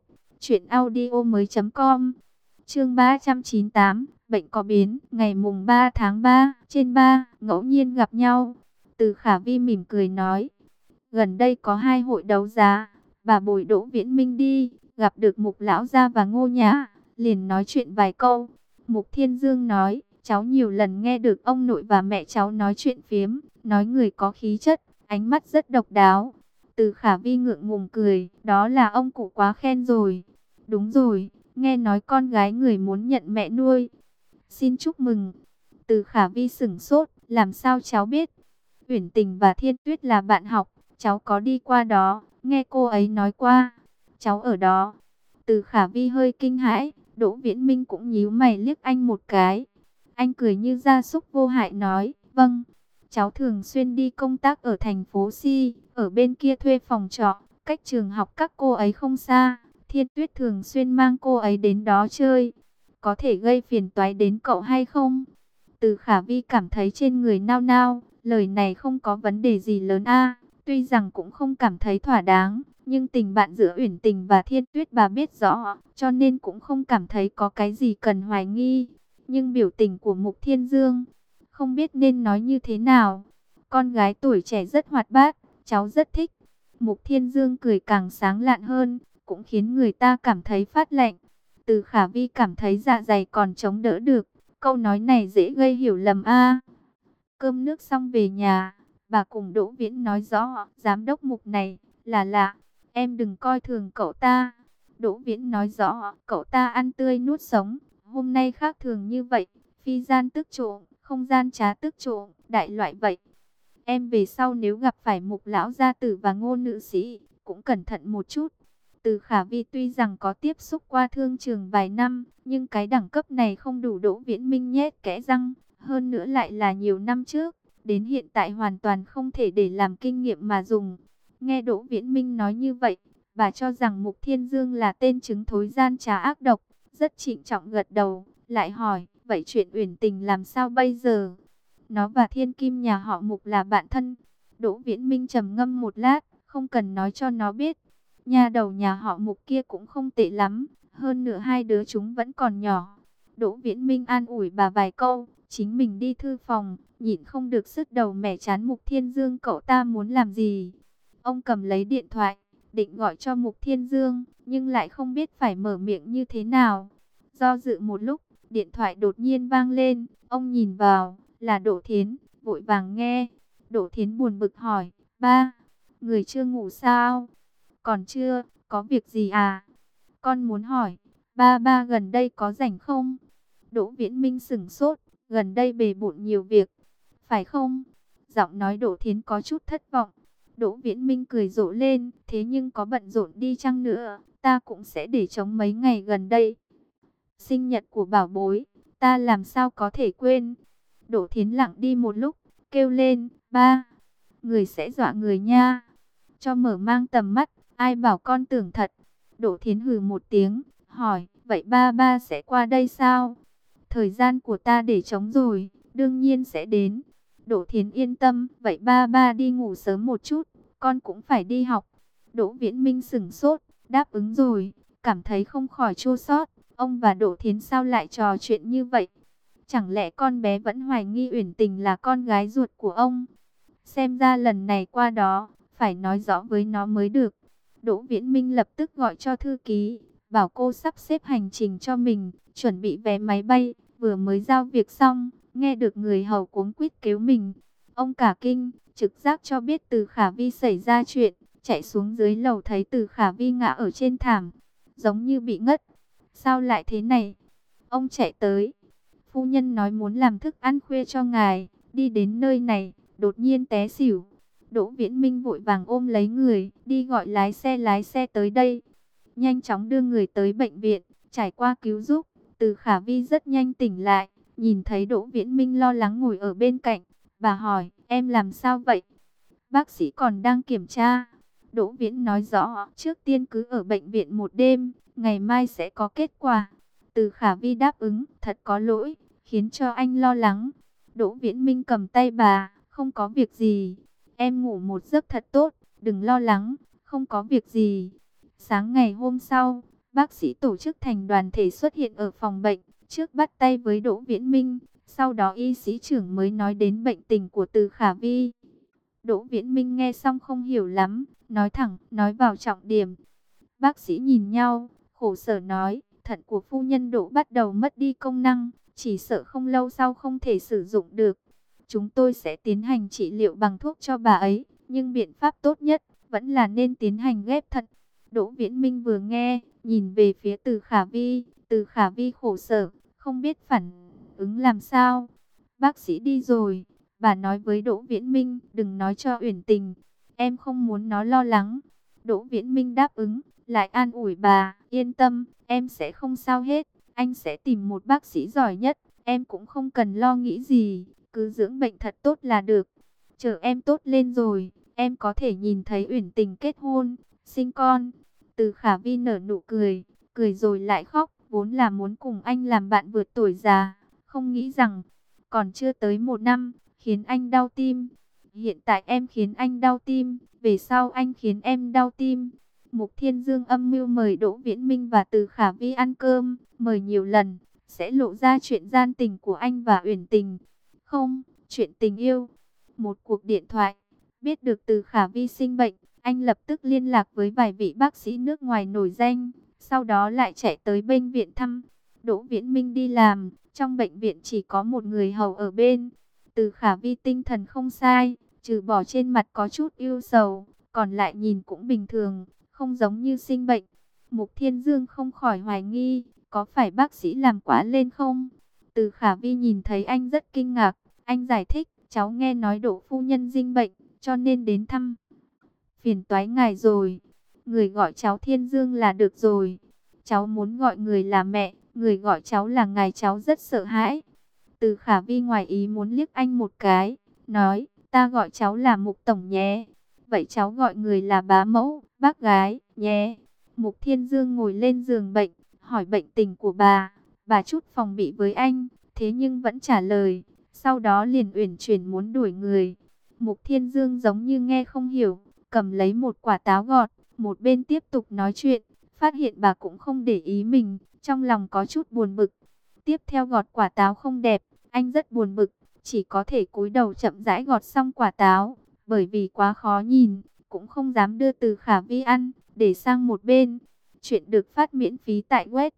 truyệnaudiomoi.com. Chương 398, bệnh có biến, ngày mùng 3 tháng 3, trên 3, ngẫu nhiên gặp nhau. Từ Khả Vi mỉm cười nói, gần đây có 2 hội đấu giá, bà bồi Đỗ Viễn Minh đi, gặp được Mục lão gia và Ngô Nhã, liền nói chuyện vài câu. Mục Thiên Dương nói, cháu nhiều lần nghe được ông nội và mẹ cháu nói chuyện phiếm, nói người có khí chất, ánh mắt rất độc đáo. Từ Khả Vi ngượng ngùng cười, đó là ông cụ quá khen rồi. Đúng rồi, nghe nói con gái người muốn nhận mẹ nuôi. Xin chúc mừng. Từ Khả Vi sững sốt, làm sao cháu biết? Uyển Tình và Thiên Tuyết là bạn học, cháu có đi qua đó, nghe cô ấy nói qua. Cháu ở đó. Từ Khả Vi hơi kinh hãi, Đỗ Viễn Minh cũng nhíu mày liếc anh một cái. Anh cười như gia súc vô hại nói, vâng, cháu thường xuyên đi công tác ở thành phố Si, ở bên kia thuê phòng trọ, cách trường học các cô ấy không xa. Thiên Tuyết thường xuyên mang cô ấy đến đó chơi. Có thể gây phiền toái đến cậu hay không? Từ Khả Vi cảm thấy trên người nao nao, lời này không có vấn đề gì lớn a. Tuy rằng cũng không cảm thấy thỏa đáng, nhưng tình bạn giữa Uyển Tình và Thiên Tuyết bà biết rõ, cho nên cũng không cảm thấy có cái gì cần hoài nghi. Nhưng biểu tình của Mục Thiên Dương, không biết nên nói như thế nào. Con gái tuổi trẻ rất hoạt bát, cháu rất thích. Mục Thiên Dương cười càng sáng lạn hơn, cũng khiến người ta cảm thấy phát lạnh. Từ Khả Vi cảm thấy dạ dày còn chống đỡ được, câu nói này dễ gây hiểu lầm a. Cơm nước xong về nhà, bà cùng Đỗ Viễn nói rõ, giám đốc Mục này là lạ, em đừng coi thường cậu ta. Đỗ Viễn nói rõ, cậu ta ăn tươi nuốt sống, hôm nay khác thường như vậy, phi gian tức trộm, không gian trá tức trộm, đại loại vậy. Em về sau nếu gặp phải Mục lão gia tử và Ngô nữ sĩ, cũng cẩn thận một chút. Từ Khả Vi tuy rằng có tiếp xúc qua thương trường vài năm, nhưng cái đẳng cấp này không đủ Đỗ Viễn Minh nhét kẽ răng, hơn nữa lại là nhiều năm trước, đến hiện tại hoàn toàn không thể để làm kinh nghiệm mà dùng. Nghe Đỗ Viễn Minh nói như vậy, bà cho rằng Mục Thiên Dương là tên chứng thối gian trá ác độc, rất trịnh trọng gật đầu, lại hỏi, vậy chuyện Uyển Tình làm sao bây giờ? Nó và Thiên Kim nhà họ Mục là bạn thân. Đỗ Viễn Minh trầm ngâm một lát, không cần nói cho nó biết. nha đầu nhà họ Mục kia cũng không tệ lắm, hơn nữa hai đứa chúng vẫn còn nhỏ. Đỗ Viễn Minh an ủi bà vài câu, chính mình đi thư phòng, nhịn không được sứt đầu mẻ chán Mục Thiên Dương cậu ta muốn làm gì. Ông cầm lấy điện thoại, định gọi cho Mục Thiên Dương, nhưng lại không biết phải mở miệng như thế nào. Do dự một lúc, điện thoại đột nhiên vang lên, ông nhìn vào, là Đỗ Thiến, vội vàng nghe. Đỗ Thiến buồn bực hỏi, ba, người chưa ngủ sao? Còn chưa, có việc gì à? Con muốn hỏi, ba gần đây có rảnh không? Đỗ Viễn Minh sững sốt, gần đây bề bộn nhiều việc, phải không? Giọng nói Đỗ Thiến có chút thất vọng. Đỗ Viễn Minh cười rộ lên, thế nhưng có bận rộn đi chăng nữa, ta cũng sẽ để trống mấy ngày gần đây. Sinh nhật của bảo bối, ta làm sao có thể quên? Đỗ Thiến lặng đi một lúc, kêu lên, ba, người sẽ dọa người nha. Cho mở mang tầm mắt, ai bảo con tưởng thật. Đỗ Thiến hừ một tiếng, hỏi, vậy ba sẽ qua đây sao? Thời gian của ta để trống rồi, đương nhiên sẽ đến. Đỗ Thiến yên tâm, vậy ba đi ngủ sớm một chút, con cũng phải đi học. Đỗ Viễn Minh sững sốt, đáp ứng rồi, cảm thấy không khỏi chua xót. Ông và Đỗ Thiến sao lại trò chuyện như vậy? Chẳng lẽ con bé vẫn hoài nghi Uyển Tình là con gái ruột của ông? Xem ra lần này qua đó, phải nói rõ với nó mới được. Đỗ Viễn Minh lập tức gọi cho thư ký, bảo cô sắp xếp hành trình cho mình, chuẩn bị vé máy bay. Vừa mới giao việc xong, nghe được người hầu cuống quýt kêu mình. Ông cả kinh, trực giác cho biết Từ Khả Vi xảy ra chuyện, chạy xuống dưới lầu thấy Từ Khả Vi ngã ở trên thảm, giống như bị ngất. Sao lại thế này? Ông chạy tới. Phu nhân nói muốn làm thức ăn khuya cho ngài, đi đến nơi này, đột nhiên té xỉu. Đỗ Viễn Minh vội vàng ôm lấy người, đi gọi lái xe tới đây. Nhanh chóng đưa người tới bệnh viện, trải qua cứu giúp, Từ Khả Vi rất nhanh tỉnh lại, nhìn thấy Đỗ Viễn Minh lo lắng ngồi ở bên cạnh. Bà hỏi, em làm sao vậy? Bác sĩ còn đang kiểm tra. Đỗ Viễn nói rõ, trước tiên cứ ở bệnh viện một đêm, ngày mai sẽ có kết quả. Từ Khả Vi đáp ứng, thật có lỗi, khiến cho anh lo lắng. Đỗ Viễn Minh cầm tay bà, không có việc gì. Em ngủ một giấc thật tốt, đừng lo lắng, không có việc gì. Sáng ngày hôm sau, bác sĩ tổ chức thành đoàn thể xuất hiện ở phòng bệnh, trước bắt tay với Đỗ Viễn Minh, sau đó y sĩ trưởng mới nói đến bệnh tình của Từ Khả Vi. Đỗ Viễn Minh nghe xong không hiểu lắm, nói thẳng, nói vào trọng điểm. Bác sĩ nhìn nhau, khổ sở nói, thận của phu nhân Đỗ bắt đầu mất đi công năng, chỉ sợ không lâu sau không thể sử dụng được. Chúng tôi sẽ tiến hành trị liệu bằng thuốc cho bà ấy, nhưng biện pháp tốt nhất vẫn là nên tiến hành ghép thận. Đỗ Viễn Minh vừa nghe, nhìn về phía Từ Khả Vi, Từ Khả Vi khổ sở, không biết phản ứng làm sao. Bác sĩ đi rồi, bà nói với Đỗ Viễn Minh, đừng nói cho Uyển Tình, em không muốn nó lo lắng. Đỗ Viễn Minh đáp ứng, lại an ủi bà, yên tâm, em sẽ không sao hết, anh sẽ tìm một bác sĩ giỏi nhất, em cũng không cần lo nghĩ gì, cứ dưỡng bệnh thật tốt là được. Chờ em tốt lên rồi, em có thể nhìn thấy Uyển Tình kết hôn, sinh con. Từ Khả Vi nở nụ cười, cười rồi lại khóc, vốn là muốn cùng anh làm bạn vượt tuổi già, không nghĩ rằng còn chưa tới 1 năm, khiến anh đau tim. Hiện tại em khiến anh đau tim, về sau anh khiến em đau tim. Mục Thiên Dương âm mưu mời Đỗ Viễn Minh và Từ Khả Vi ăn cơm, mời nhiều lần, sẽ lộ ra chuyện gian tình của anh và Uyển Tình. Không, chuyện tình yêu. Một cuộc điện thoại, biết được Từ Khả Vi sinh bệnh, anh lập tức liên lạc với vài vị bác sĩ nước ngoài nổi danh, sau đó lại chạy tới bệnh viện thăm. Đỗ Viễn Minh đi làm, trong bệnh viện chỉ có một người hầu ở bên. Từ Khả Vi tinh thần không sai, trừ bỏ trên mặt có chút ưu sầu, còn lại nhìn cũng bình thường, không giống như sinh bệnh. Mục Thiên Dương không khỏi hoài nghi, có phải bác sĩ làm quá lên không? Từ Khả Vi nhìn thấy anh rất kinh ngạc, anh giải thích, cháu nghe nói Đỗ phu nhân sinh bệnh, cho nên đến thăm. Phiền toái ngài rồi, người gọi cháu Thiên Dương là được rồi. Cháu muốn gọi người là mẹ, người gọi cháu là ngài, cháu rất sợ hãi. Từ Khả Vi ngoài ý muốn liếc anh một cái, nói, ta gọi cháu là Mục Tổng nhé. Vậy cháu gọi người là bá mẫu, bác gái, nhé. Mục Thiên Dương ngồi lên giường bệnh, hỏi bệnh tình của bà. Bà chút phòng bị với anh, thế nhưng vẫn trả lời. Sau đó liền uyển chuyển muốn đuổi người. Mục Thiên Dương giống như nghe không hiểu, cầm lấy một quả táo gọt, một bên tiếp tục nói chuyện, phát hiện bà cũng không để ý mình, trong lòng có chút buồn bực. Tiếp theo gọt quả táo không đẹp, anh rất buồn bực, chỉ có thể cúi đầu chậm rãi gọt xong quả táo, bởi vì quá khó nhìn, cũng không dám đưa Từ Khả Vi ăn, để sang một bên. Chuyện được phát miễn phí tại web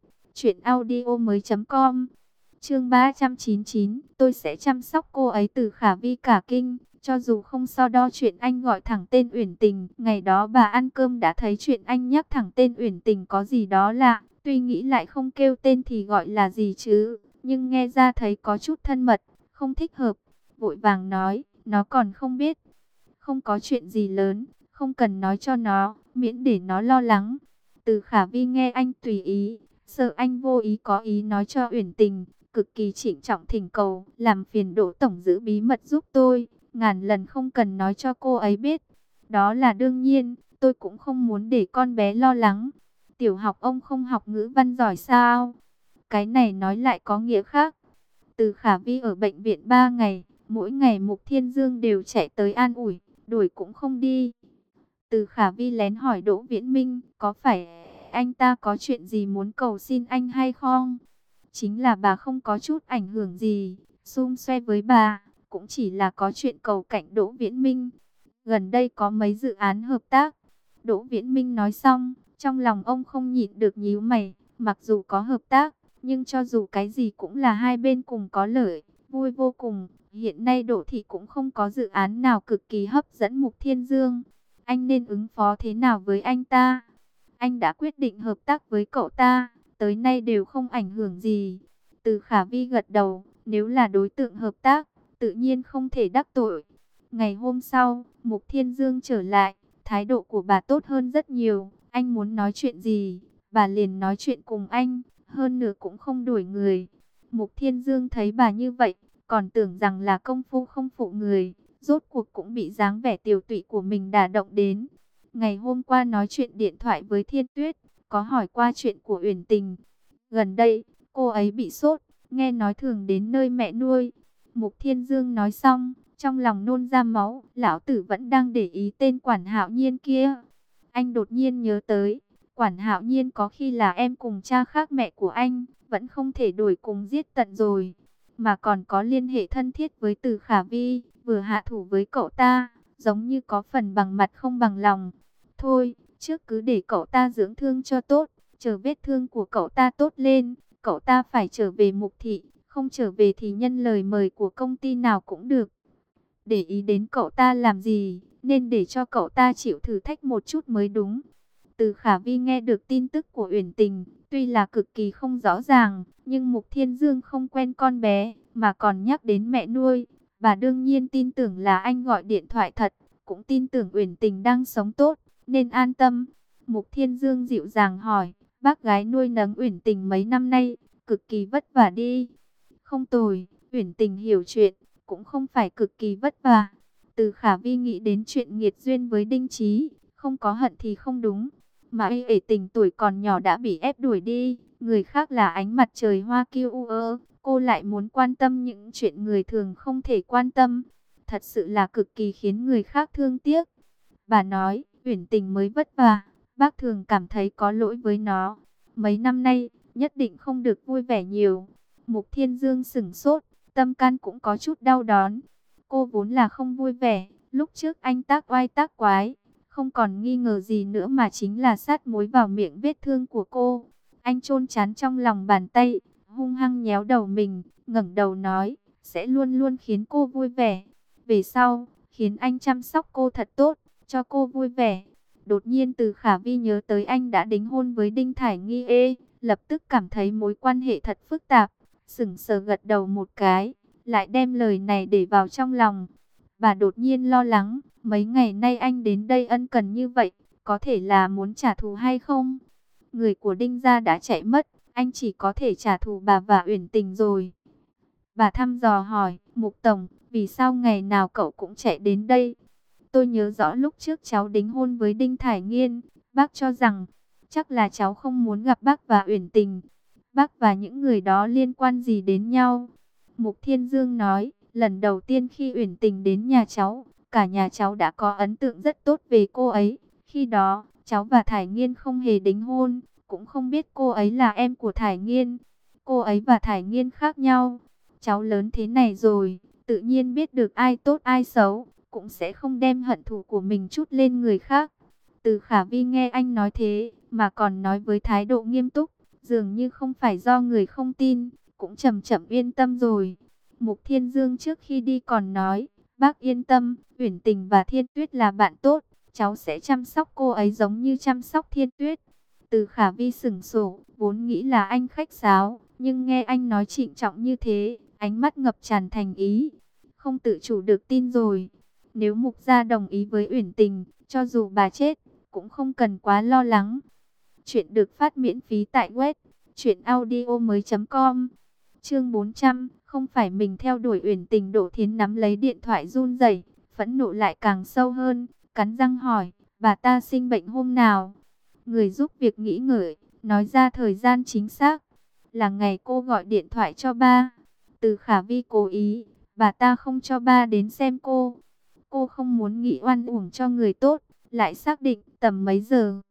truyệnaudiomoi.com. Chương 399, tôi sẽ chăm sóc cô ấy. Từ Khả Vi cả kinh, cho dù không so đo chuyện anh gọi thẳng tên Uyển Tình, ngày đó bà ăn cơm đã thấy chuyện anh nhắc thẳng tên Uyển Tình có gì đó lạ, tuy nghĩ lại không kêu tên thì gọi là gì chứ, nhưng nghe ra thấy có chút thân mật, không thích hợp, vội vàng nói, nó còn không biết. Không có chuyện gì lớn, không cần nói cho nó, miễn để nó lo lắng. Từ Khả Vi nghe anh tùy ý, sợ anh vô ý có ý nói cho Uyển Tình, cực kỳ trịnh trọng thỉnh cầu, làm phiền Đỗ tổng giữ bí mật giúp tôi, ngàn lần không cần nói cho cô ấy biết. Đó là đương nhiên, tôi cũng không muốn để con bé lo lắng. Tiểu học ông không học ngữ văn giỏi sao? Cái này nói lại có nghĩa khác. Từ Khả Vi ở bệnh viện 3 ngày, mỗi ngày Mục Thiên Dương đều chạy tới an ủi, đuổi cũng không đi. Từ Khả Vi lén hỏi Đỗ Viễn Minh, có phải anh ta có chuyện gì muốn cầu xin anh hay không? Chính là bà không có chút ảnh hưởng gì, xung xoe với bà, cũng chỉ là có chuyện cầu cạnh Đỗ Viễn Minh. Gần đây có mấy dự án hợp tác. Đỗ Viễn Minh nói xong, trong lòng ông không nhịn được nhíu mày, mặc dù có hợp tác, nhưng cho dù cái gì cũng là hai bên cùng có lợi, vui vô cùng. Hiện nay Đỗ thị cũng không có dự án nào cực kỳ hấp dẫn Mục Thiên Dương. Anh nên ứng phó thế nào với anh ta? Anh đã quyết định hợp tác với cậu ta, tới nay đều không ảnh hưởng gì. Từ Khả Vi gật đầu, nếu là đối tượng hợp tác, tự nhiên không thể đắc tội. Ngày hôm sau, Mục Thiên Dương trở lại, thái độ của bà tốt hơn rất nhiều. Anh muốn nói chuyện gì, bà liền nói chuyện cùng anh, hơn nữa cũng không đuổi người. Mục Thiên Dương thấy bà như vậy, còn tưởng rằng là công phu không phụ người, rốt cuộc cũng bị dáng vẻ tiều tụy của mình đả động đến. Ngày hôm qua nói chuyện điện thoại với Thiên Tuyết, có hỏi qua chuyện của Uyển Tình. Gần đây, cô ấy bị sốt, nghe nói thường đến nơi mẹ nuôi. Mục Thiên Dương nói xong, trong lòng nôn ra máu, lão tử vẫn đang để ý tên Quản Hạo Nhiên kia. Anh đột nhiên nhớ tới, Quản Hạo Nhiên có khi là em cùng cha khác mẹ của anh, vẫn không thể đuổi cùng giết tận rồi, mà còn có liên hệ thân thiết với Từ Khả Vi, vừa hạ thủ với cậu ta, giống như có phần bằng mặt không bằng lòng. Thôi, trước cứ để cậu ta dưỡng thương cho tốt, chờ vết thương của cậu ta tốt lên, cậu ta phải trở về Mục thị, không trở về thì nhân lời mời của công ty nào cũng được. Để ý đến cậu ta làm gì, nên để cho cậu ta chịu thử thách một chút mới đúng. Từ Khả Vi nghe được tin tức của Uyển Tình, tuy là cực kỳ không rõ ràng, nhưng Mục Thiên Dương không quen con bé, mà còn nhắc đến mẹ nuôi. Bà đương nhiên tin tưởng là anh gọi điện thoại thật, cũng tin tưởng Uyển Tình đang sống tốt, nên an tâm. Mục Thiên Dương dịu dàng hỏi, bác gái nuôi nấng Uyển Tình mấy năm nay, cực kỳ vất vả đi. Không tồi, Uyển Tình hiểu chuyện, cũng không phải cực kỳ vất vả. Từ Khả Vi nghĩ đến chuyện nghiệt duyên với Đinh Chí, không có hận thì không đúng. Mà ê Tình tuổi còn nhỏ đã bị ép đuổi đi, người khác là ánh mặt trời hoa kiêu ơ, cô lại muốn quan tâm những chuyện người thường không thể quan tâm. Thật sự là cực kỳ khiến người khác thương tiếc. Bà nói, Uyển Tình mới vất vả, bác thường cảm thấy có lỗi với nó. Mấy năm nay, nhất định không được vui vẻ nhiều. Mục Thiên Dương sửng sốt, tâm can cũng có chút đau đớn. Cô vốn là không vui vẻ, lúc trước anh tác oai tác quái, không còn nghi ngờ gì nữa mà chính là sát muối vào miệng vết thương của cô. Anh chôn chán trong lòng bàn tay, hung hăng nhéo đầu mình, ngẩng đầu nói, sẽ luôn luôn khiến cô vui vẻ. Về sau, khiến anh chăm sóc cô thật tốt, cho cô vui vẻ. Đột nhiên Từ Khả Vi nhớ tới anh đã đính hôn với Đinh Thải Nghi lập tức cảm thấy mối quan hệ thật phức tạp, sững sờ gật đầu một cái, lại đem lời này để vào trong lòng. Bà đột nhiên lo lắng, mấy ngày nay anh đến đây ân cần như vậy, có thể là muốn trả thù hay không? Người của Đinh gia đã chạy mất, anh chỉ có thể trả thù bà và Uyển Tình rồi. Bà thăm dò hỏi, Mục Tổng, vì sao ngày nào cậu cũng chạy đến đây? Tôi nhớ rõ lúc trước cháu đính hôn với Đinh Thải Nghiên, bác cho rằng, chắc là cháu không muốn gặp bác và Uyển Tình. Bác và những người đó liên quan gì đến nhau? Mục Thiên Dương nói, lần đầu tiên khi Uyển Tình đến nhà cháu, cả nhà cháu đã có ấn tượng rất tốt về cô ấy. Khi đó, cháu và Thải Nghiên không hề đính hôn, cũng không biết cô ấy là em của Thải Nghiên. Cô ấy và Thải Nghiên khác nhau. Cháu lớn thế này rồi, tự nhiên biết được ai tốt ai xấu, cũng sẽ không đem hận thù của mình trút lên người khác. Từ Khả Vi nghe anh nói thế, mà còn nói với thái độ nghiêm túc, dường như không phải do người không tin, cũng chậm chậm yên tâm rồi. Mục Thiên Dương trước khi đi còn nói, bác yên tâm, Uyển Tình và Thiên Tuyết là bạn tốt, cháu sẽ chăm sóc cô ấy giống như chăm sóc Thiên Tuyết. Từ Khả Vi sững sổ, vốn nghĩ là anh khách sáo, nhưng nghe anh nói trịnh trọng như thế, ánh mắt ngập tràn thành ý, không tự chủ được tin rồi. Nếu Mục gia đồng ý với Uyển Tình, cho dù bà chết, cũng không cần quá lo lắng. Chuyện được phát miễn phí tại web truyệnaudiomoi.com. Chương 400, không phải mình theo đuổi Uyển Tình. Đỗ Thiến nắm lấy điện thoại run rẩy, phẫn nộ lại càng sâu hơn, cắn răng hỏi, bà ta sinh bệnh hôm nào? Người giúp việc nghĩ ngợi, nói ra thời gian chính xác, là ngày cô gọi điện thoại cho ba. Từ Khả Vi cố ý, bà ta không cho ba đến xem cô. Cô không muốn nghĩ oan uổng cho người tốt, lại xác định tầm mấy giờ.